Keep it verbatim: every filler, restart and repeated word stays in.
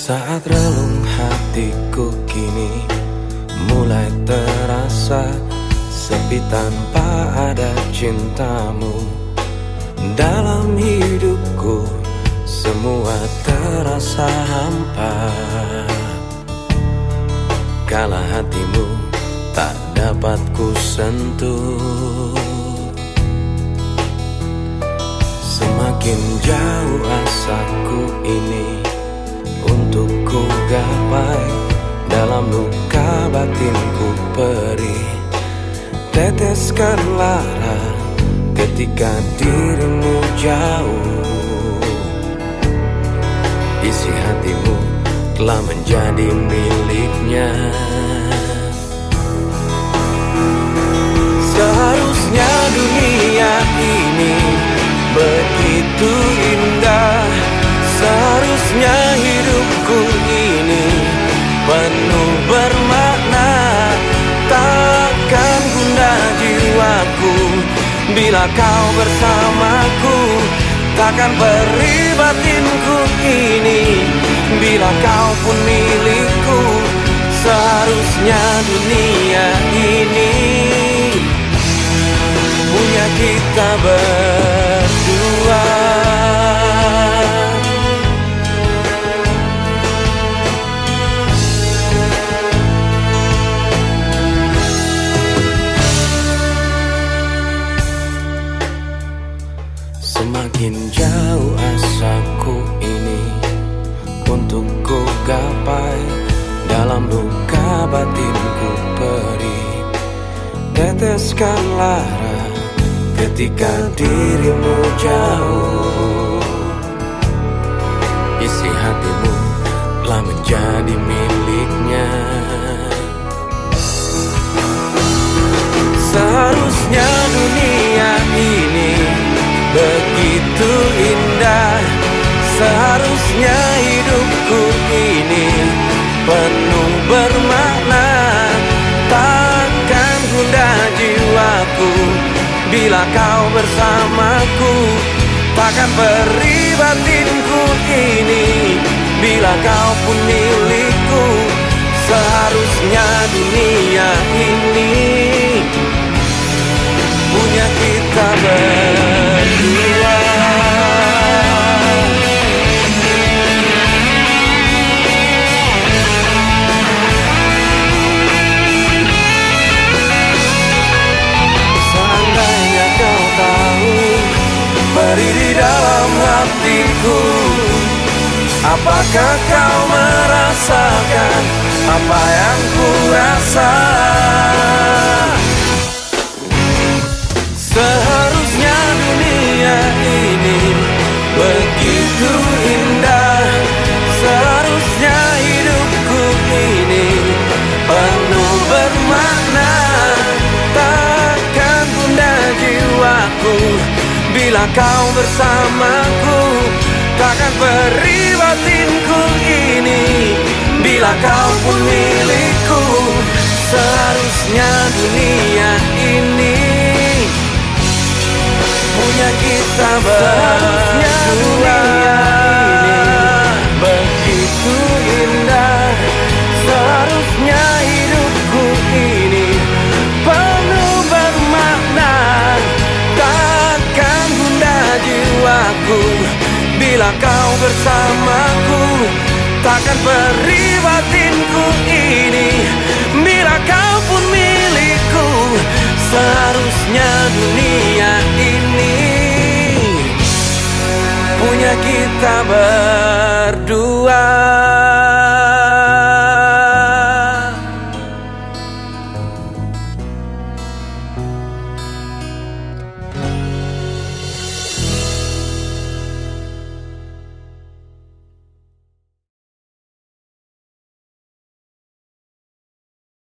Saat relung hatiku kini mulai terasa sepi tanpa ada cintamu. Dalam hidupku semua terasa hampa, kala hatimu tak dapat ku sentuh. Semakin jauh asaku ini untuk ku gapai, dalam luka batinku perih. Teteskan lara ketika dirimu jauh. Isi hatimu telah menjadi miliknya. Seharusnya dunia ini begitu indah. Seharusnya hidupku ini penuh bermakna. Takkan gundah jiwaku bila kau bersamaku. Takkan perih batinku ini bila kau pun milikku. Seharusnya dunia ini punya kita berdua. Semakin jauh asaku ini untuk ku gapai, dalam luka batinku perih. Teteskan lara ketika dirimu jauh. Isi hatimu telah menjadi miliknya. Seharusnya dunia ini begitu indah. Seharusnya hidupku ini penuh bermakna. Takkan gundah jiwaku bila kau bersamaku. Takkan perih batinku ini bila kau pun milikku. Seharusnya dunia ini punya kita berdua. Seandainya kau tahu peri di dalam hatiku, apakah kau merasakan apa yang ku rasa? Seharusnya dunia ini begitu indah. Seharusnya hidupku ini penuh bermakna. Takkan gundah jiwaku bila kau bersamaku. Takkan perih batinku ini bila kau pun milikku. Seharusnya dunia ini punya kita berdua. Begitu indah. Seharusnya hidupku ini penuh bermakna. Takkan gundah jiwaku bila kau bersamaku. Takkan perih batinku ini bila kau pun milikku. Seharusnya dunia ini